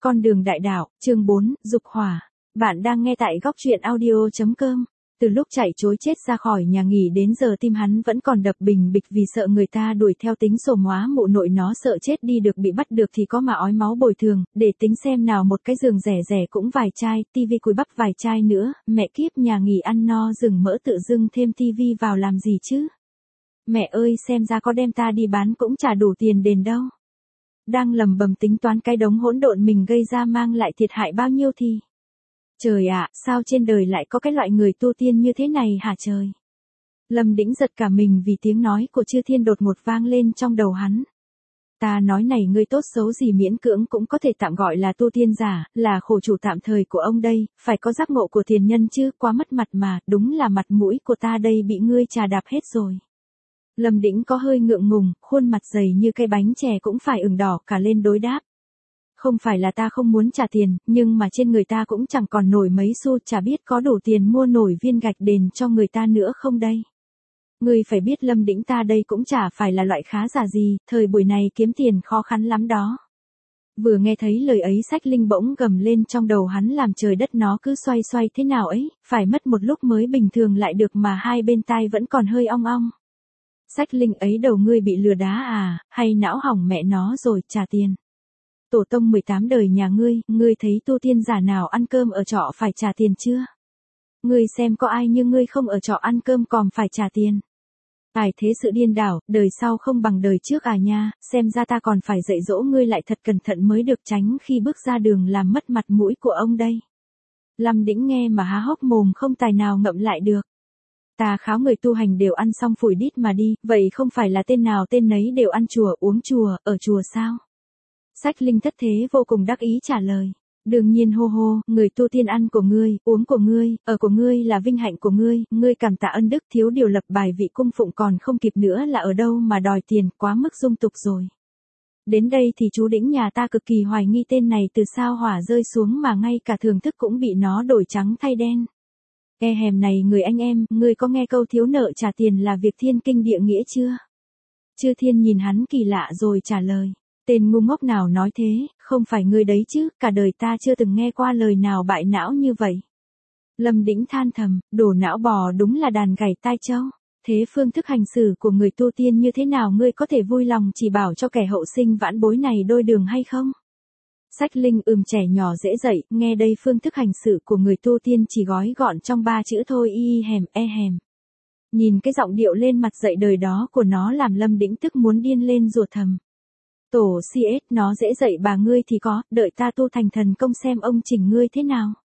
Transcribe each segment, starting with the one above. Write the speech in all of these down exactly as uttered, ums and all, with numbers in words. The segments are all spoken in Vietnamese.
Con đường đại đạo, chương bốn, dục hỏa. Bạn đang nghe tại góc truyện audio chấm com. Từ lúc chạy trối chết ra khỏi nhà nghỉ đến giờ tim hắn vẫn còn đập bình bịch vì sợ người ta đuổi theo tính sổ hóa mụ nội nó sợ chết đi được bị bắt được thì có mà ói máu bồi thường, để tính xem nào một cái giường rẻ rẻ cũng vài chai, tivi cùi bắp vài chai nữa, mẹ kiếp nhà nghỉ ăn no rừng mỡ tự dưng thêm tivi vào làm gì chứ? Mẹ ơi xem ra có đem ta đi bán cũng chả đủ tiền đền đâu. Đang lầm bầm tính toán cái đống hỗn độn mình gây ra mang lại thiệt hại bao nhiêu thì. Trời ạ, sao trên đời lại có cái loại người tu tiên như thế này hả trời? Lâm Đĩnh giật cả mình vì tiếng nói của Chư Thiên đột ngột vang lên trong đầu hắn. Ta nói này ngươi tốt xấu gì miễn cưỡng cũng có thể tạm gọi là tu tiên giả, là khổ chủ tạm thời của ông đây, phải có giác ngộ của tiền nhân chứ, quá mất mặt mà, đúng là mặt mũi của ta đây bị ngươi chà đạp hết rồi. Lâm Đĩnh có hơi ngượng ngùng, khuôn mặt dày như cây bánh chè cũng phải ửng đỏ cả lên đối đáp. Không phải là ta không muốn trả tiền, nhưng mà trên người ta cũng chẳng còn nổi mấy xu, chả biết có đủ tiền mua nổi viên gạch đền cho người ta nữa không đây. Ngươi phải biết Lâm Đĩnh ta đây cũng chả phải là loại khá giả gì, thời buổi này kiếm tiền khó khăn lắm đó. Vừa nghe thấy lời ấy Sách Linh bỗng gầm lên trong đầu hắn làm trời đất nó cứ xoay xoay thế nào ấy, phải mất một lúc mới bình thường lại được mà hai bên tai vẫn còn hơi ong ong. Sách Linh ấy đầu ngươi bị lừa đá à, hay não hỏng mẹ nó rồi, trả tiền. Tổ tông mười tám đời nhà ngươi, ngươi thấy tu tiên giả nào ăn cơm ở trọ phải trả tiền chưa? Ngươi xem có ai như ngươi không ở trọ ăn cơm còn phải trả tiền. Tài thế sự điên đảo, đời sau không bằng đời trước à nha, xem ra ta còn phải dạy dỗ ngươi lại thật cẩn thận mới được tránh khi bước ra đường làm mất mặt mũi của ông đây. Lâm Đĩnh nghe mà há hốc mồm không tài nào ngậm lại được. Ta kháo người tu hành đều ăn xong phủi đít mà đi, vậy không phải là tên nào tên nấy đều ăn chùa uống chùa, ở chùa sao? Sách Linh thất thế vô cùng đắc ý trả lời. Đương nhiên hô hô, người tu tiên ăn của ngươi, uống của ngươi, ở của ngươi là vinh hạnh của ngươi, ngươi cảm tạ ân đức thiếu điều lập bài vị cung phụng còn không kịp nữa là ở đâu mà đòi tiền, quá mức dung tục rồi. Đến đây thì chú Đĩnh nhà ta cực kỳ hoài nghi tên này từ sao hỏa rơi xuống mà ngay cả thưởng thức cũng bị nó đổi trắng thay đen. E hèm này người anh em, ngươi có nghe câu thiếu nợ trả tiền là việc thiên kinh địa nghĩa chưa? Chư Thiên nhìn hắn kỳ lạ rồi trả lời. Tên ngu ngốc nào nói thế, không phải ngươi đấy chứ, cả đời ta chưa từng nghe qua lời nào bại não như vậy. Lâm Đĩnh than thầm, đồ não bò đúng là đàn gảy tai trâu. Thế phương thức hành xử của người tu tiên như thế nào ngươi có thể vui lòng chỉ bảo cho kẻ hậu sinh vãn bối này đôi đường hay không? Sách Linh ừm trẻ nhỏ dễ dậy, nghe đây phương thức hành xử của người tu tiên chỉ gói gọn trong ba chữ thôi y hèm e hèm. Nhìn cái giọng điệu lên mặt dậy đời đó của nó làm Lâm Đĩnh tức muốn điên lên ruột thầm. Tổ xê ét nó dễ dậy bà ngươi thì có, đợi ta tu thành thần công xem ông chỉnh ngươi thế nào.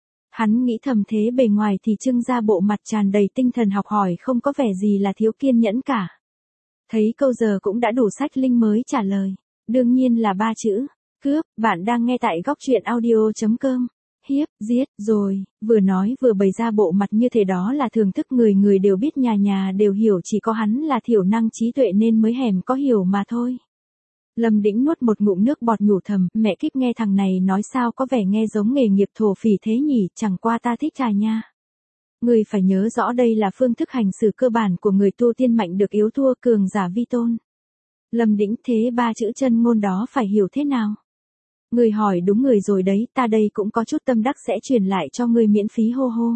Hắn nghĩ thầm thế bề ngoài thì trưng ra bộ mặt tràn đầy tinh thần học hỏi không có vẻ gì là thiếu kiên nhẫn cả. Thấy câu giờ cũng đã đủ Sách Linh mới trả lời. Đương nhiên là ba chữ. Cướp, bạn đang nghe tại góc truyện audio chấm com. Hiếp, giết, rồi, vừa nói vừa bày ra bộ mặt như thế đó là thưởng thức người người đều biết nhà nhà đều hiểu chỉ có hắn là thiểu năng trí tuệ nên mới hèm có hiểu mà thôi. Lâm Đĩnh nuốt một ngụm nước bọt nhủ thầm, mẹ kíp nghe thằng này nói sao có vẻ nghe giống nghề nghiệp thổ phỉ thế nhỉ, chẳng qua ta thích trà nha. Người phải nhớ rõ đây là phương thức hành xử cơ bản của người tu tiên mạnh được yếu thua cường giả vi tôn. Lâm Đĩnh thế ba chữ chân ngôn đó phải hiểu thế nào? Người hỏi đúng người rồi đấy, ta đây cũng có chút tâm đắc sẽ truyền lại cho người miễn phí hô hô.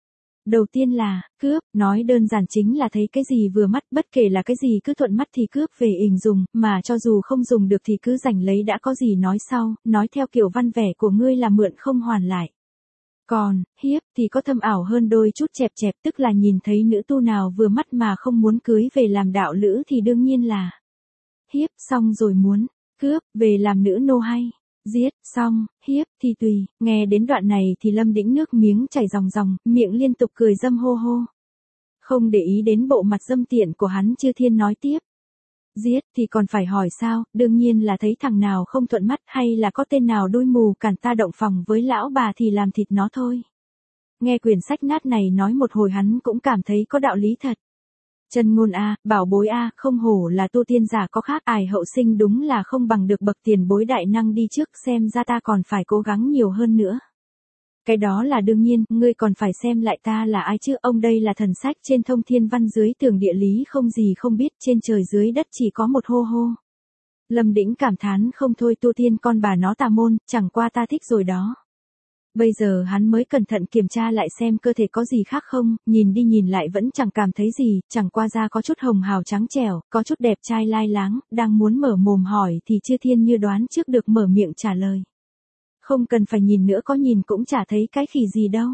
Đầu tiên là, cướp, nói đơn giản chính là thấy cái gì vừa mắt bất kể là cái gì cứ thuận mắt thì cướp về ình dùng, mà cho dù không dùng được thì cứ giành lấy đã có gì nói sau, nói theo kiểu văn vẻ của ngươi là mượn không hoàn lại. Còn, hiếp thì có thâm ảo hơn đôi chút chẹp chẹp tức là nhìn thấy nữ tu nào vừa mắt mà không muốn cưới về làm đạo lữ thì đương nhiên là hiếp xong rồi muốn, cướp về làm nữ nô hay. Giết, xong, hiếp, thì tùy, nghe đến đoạn này thì Lâm Đĩnh nước miếng chảy ròng ròng, miệng liên tục cười dâm hô hô. Không để ý đến bộ mặt dâm tiện của hắn Chư Thiên nói tiếp. Giết thì còn phải hỏi sao, đương nhiên là thấy thằng nào không thuận mắt hay là có tên nào đuôi mù cản ta động phòng với lão bà thì làm thịt nó thôi. Nghe quyển sách nát này nói một hồi hắn cũng cảm thấy có đạo lý thật. Chân ngôn a, bảo bối a, không hổ là tu tiên giả có khác, ải hậu sinh đúng là không bằng được bậc tiền bối đại năng đi trước, xem ra ta còn phải cố gắng nhiều hơn nữa. Cái đó là đương nhiên, ngươi còn phải xem lại ta là ai chứ, ông đây là thần sách trên thông thiên văn dưới tường địa lý không gì không biết, trên trời dưới đất chỉ có một hô hô. Lâm Đĩnh cảm thán không thôi, tu tiên con bà nó tà môn, chẳng qua ta thích rồi đó. Bây giờ hắn mới cẩn thận kiểm tra lại xem cơ thể có gì khác không, nhìn đi nhìn lại vẫn chẳng cảm thấy gì, chẳng qua da có chút hồng hào trắng trẻo, có chút đẹp trai lai láng, đang muốn mở mồm hỏi thì Chư Thiên như đoán trước được mở miệng trả lời. Không cần phải nhìn nữa, có nhìn cũng chả thấy cái khỉ gì đâu.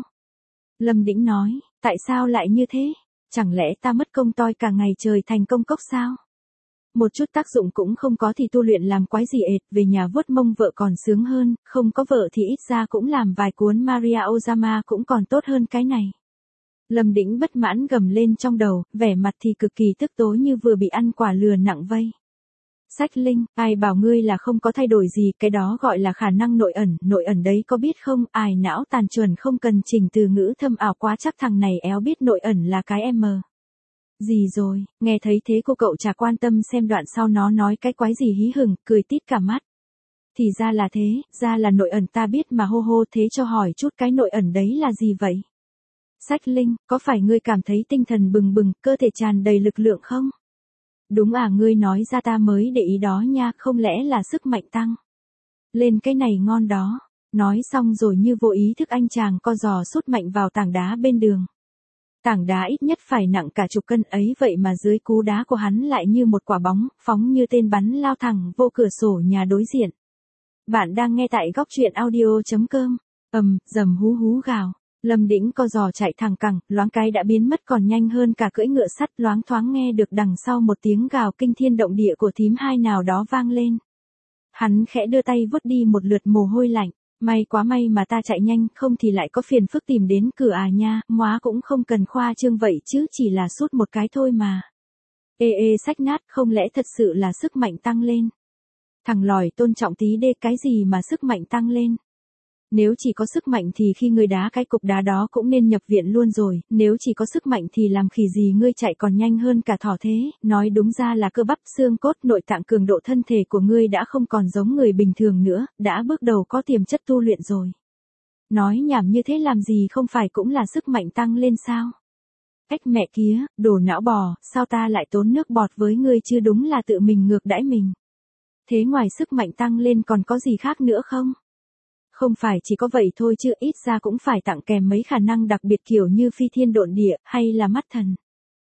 Lâm Đĩnh nói, tại sao lại như thế? Chẳng lẽ ta mất công toi cả ngày trời thành công cốc sao? Một chút tác dụng cũng không có thì tu luyện làm quái gì ệt, về nhà vuốt mông vợ còn sướng hơn, không có vợ thì ít ra cũng làm vài cuốn Maria Ozama cũng còn tốt hơn cái này. Lâm Đĩnh bất mãn gầm lên trong đầu, vẻ mặt thì cực kỳ tức tối như vừa bị ăn quả lừa nặng vây. Sách Linh, ai bảo ngươi là không có thay đổi gì, cái đó gọi là khả năng nội ẩn, nội ẩn đấy có biết không, ai não tàn chuẩn không cần trình từ ngữ thâm ảo quá, chắc thằng này éo biết nội ẩn là cái M. Gì rồi, nghe thấy thế cô cậu chả quan tâm xem đoạn sau nó nói cái quái gì hí hửng, cười tít cả mắt. Thì ra là thế, ra là nội ẩn ta biết mà hô hô, thế cho hỏi chút cái nội ẩn đấy là gì vậy? Sách Linh, có phải ngươi cảm thấy tinh thần bừng bừng, cơ thể tràn đầy lực lượng không? Đúng à, ngươi nói ra ta mới để ý đó nha, không lẽ là sức mạnh tăng lên cái này ngon đó. Nói xong rồi như vô ý thức anh chàng co giò sút mạnh vào tảng đá bên đường. Tảng đá ít nhất phải nặng cả chục cân ấy vậy mà dưới cú đá của hắn lại như một quả bóng, phóng như tên bắn lao thẳng vô cửa sổ nhà đối diện. Bạn đang nghe tại góc truyện audio chấm com. Ầm, dầm hú hú gào. Lâm Đĩnh co giò chạy thẳng cẳng, loáng cái đã biến mất, còn nhanh hơn cả cưỡi ngựa sắt, loáng thoáng nghe được đằng sau một tiếng gào kinh thiên động địa của thím hai nào đó vang lên. Hắn khẽ đưa tay vuốt đi một lượt mồ hôi lạnh. May quá may mà ta chạy nhanh, không thì lại có phiền phức tìm đến cửa à nha, móa cũng không cần khoa trương vậy chứ, chỉ là sút một cái thôi mà. Ê ê sách nát, không lẽ thật sự là sức mạnh tăng lên? Thằng lòi tôn trọng tí đê, cái gì mà sức mạnh tăng lên? Nếu chỉ có sức mạnh thì khi ngươi đá cái cục đá đó cũng nên nhập viện luôn rồi, nếu chỉ có sức mạnh thì làm khỉ gì ngươi chạy còn nhanh hơn cả thỏ thế, nói đúng ra là cơ bắp xương cốt nội tạng cường độ thân thể của ngươi đã không còn giống người bình thường nữa, đã bước đầu có tiềm chất tu luyện rồi. Nói nhảm như thế làm gì, không phải cũng là sức mạnh tăng lên sao? Ếch mẹ kía, đồ não bò, sao ta lại tốn nước bọt với ngươi chứ, đúng là tự mình ngược đãi mình. Thế ngoài sức mạnh tăng lên còn có gì khác nữa không? Không phải chỉ có vậy thôi chứ, ít ra cũng phải tặng kèm mấy khả năng đặc biệt kiểu như phi thiên độn địa, hay là mắt thần.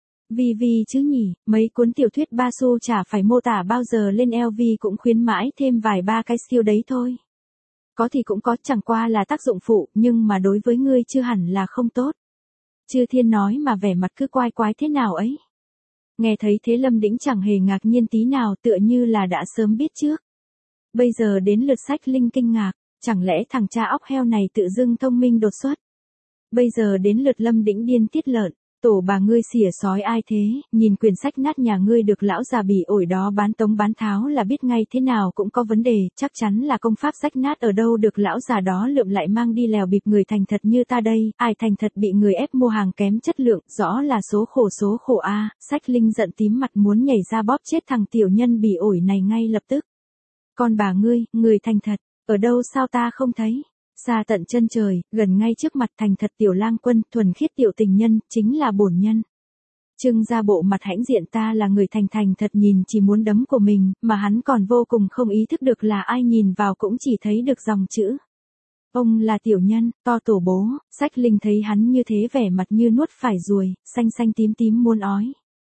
Vì vì chứ nhỉ, mấy cuốn tiểu thuyết ba xu chả phải mô tả bao giờ lên lờ vê cũng khuyến mãi thêm vài ba cái skill đấy thôi. Có thì cũng có, chẳng qua là tác dụng phụ, nhưng mà đối với ngươi chưa hẳn là không tốt. Chư Thiên nói mà vẻ mặt cứ quái quái thế nào ấy. Nghe thấy thế Lâm Đĩnh chẳng hề ngạc nhiên tí nào, tựa như là đã sớm biết trước. Bây giờ đến lượt Sách Linh kinh ngạc. Chẳng lẽ thằng cha óc heo này tự dưng thông minh đột xuất? Bây giờ đến lượt Lâm Đĩnh điên tiết lợn. Tổ bà ngươi xỉa sói ai thế, nhìn quyển sách nát nhà ngươi được lão già bỉ ổi đó bán tống bán tháo là biết ngay thế nào cũng có vấn đề, chắc chắn là công pháp sách nát ở đâu được lão già đó lượm lại mang đi lèo bịp người thành thật như ta đây, ai thành thật bị người ép mua hàng kém chất lượng, rõ là số khổ số khổ a. Sách Linh giận tím mặt muốn nhảy ra bóp chết thằng tiểu nhân bỉ ổi này ngay lập tức. Con bà ngươi, người thành thật. Ở đâu sao ta không thấy? Xa tận chân trời, gần ngay trước mặt, thành thật tiểu lang quân, thuần khiết tiểu tình nhân, chính là bổn nhân. Trưng ra bộ mặt hãnh diện, ta là người thành thành thật nhìn chỉ muốn đấm của mình, mà hắn còn vô cùng không ý thức được là ai nhìn vào cũng chỉ thấy được dòng chữ. Ông là tiểu nhân, to tổ bố. Sách Linh thấy hắn như thế vẻ mặt như nuốt phải ruồi, xanh xanh tím tím muốn ói.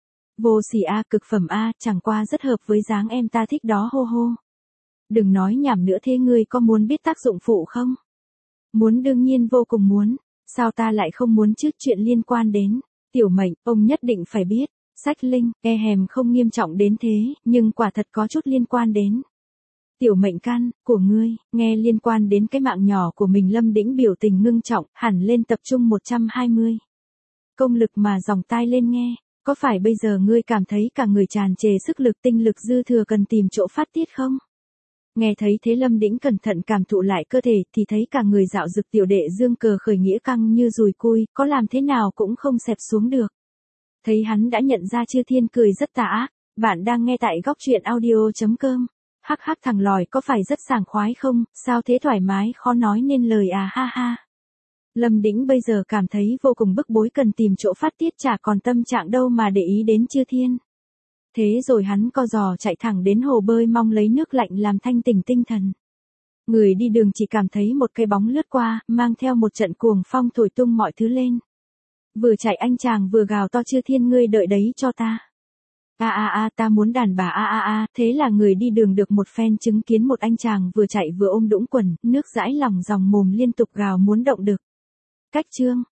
Vô sỉ a, cực phẩm a, chẳng qua rất hợp với dáng em ta thích đó hô hô. Đừng nói nhảm nữa, thế ngươi có muốn biết tác dụng phụ không? Muốn, đương nhiên vô cùng muốn. Sao ta lại không muốn chứ, chuyện liên quan đến tiểu mệnh, ông nhất định phải biết. Sách Linh, e hèm không nghiêm trọng đến thế, nhưng quả thật có chút liên quan đến tiểu mệnh căn của ngươi. Nghe liên quan đến cái mạng nhỏ của mình, Lâm Đĩnh biểu tình ngưng trọng, hẳn lên tập trung một trăm hai mươi công lực mà dòng tai lên nghe. Có phải bây giờ ngươi cảm thấy cả người tràn trề sức lực, tinh lực dư thừa cần tìm chỗ phát tiết không? Nghe thấy thế Lâm Đĩnh cẩn thận cảm thụ lại cơ thể thì thấy cả người dạo dực, tiểu đệ dương cờ khởi nghĩa căng như dùi cui, có làm thế nào cũng không xẹp xuống được. Thấy hắn đã nhận ra Chư Thiên cười rất tà ác. Bạn đang nghe tại góc truyện audio chấm com. Hắc hắc, thằng lòi có phải rất sảng khoái không, sao thế, thoải mái khó nói nên lời à ha ha. Lâm Đĩnh bây giờ cảm thấy vô cùng bức bối, cần tìm chỗ phát tiết, chả còn tâm trạng đâu mà để ý đến Chư Thiên. Thế rồi hắn co giò chạy thẳng đến hồ bơi mong lấy nước lạnh làm thanh tỉnh tinh thần. Người đi đường chỉ cảm thấy một cái bóng lướt qua, mang theo một trận cuồng phong thổi tung mọi thứ lên. Vừa chạy anh chàng vừa gào to Chư Thiên ngươi đợi đấy cho ta. A a a ta muốn đàn bà a a a, thế là người đi đường được một phen chứng kiến một anh chàng vừa chạy vừa ôm đũng quần, nước dãi lòng dòng mồm liên tục gào muốn động đực. Cách chương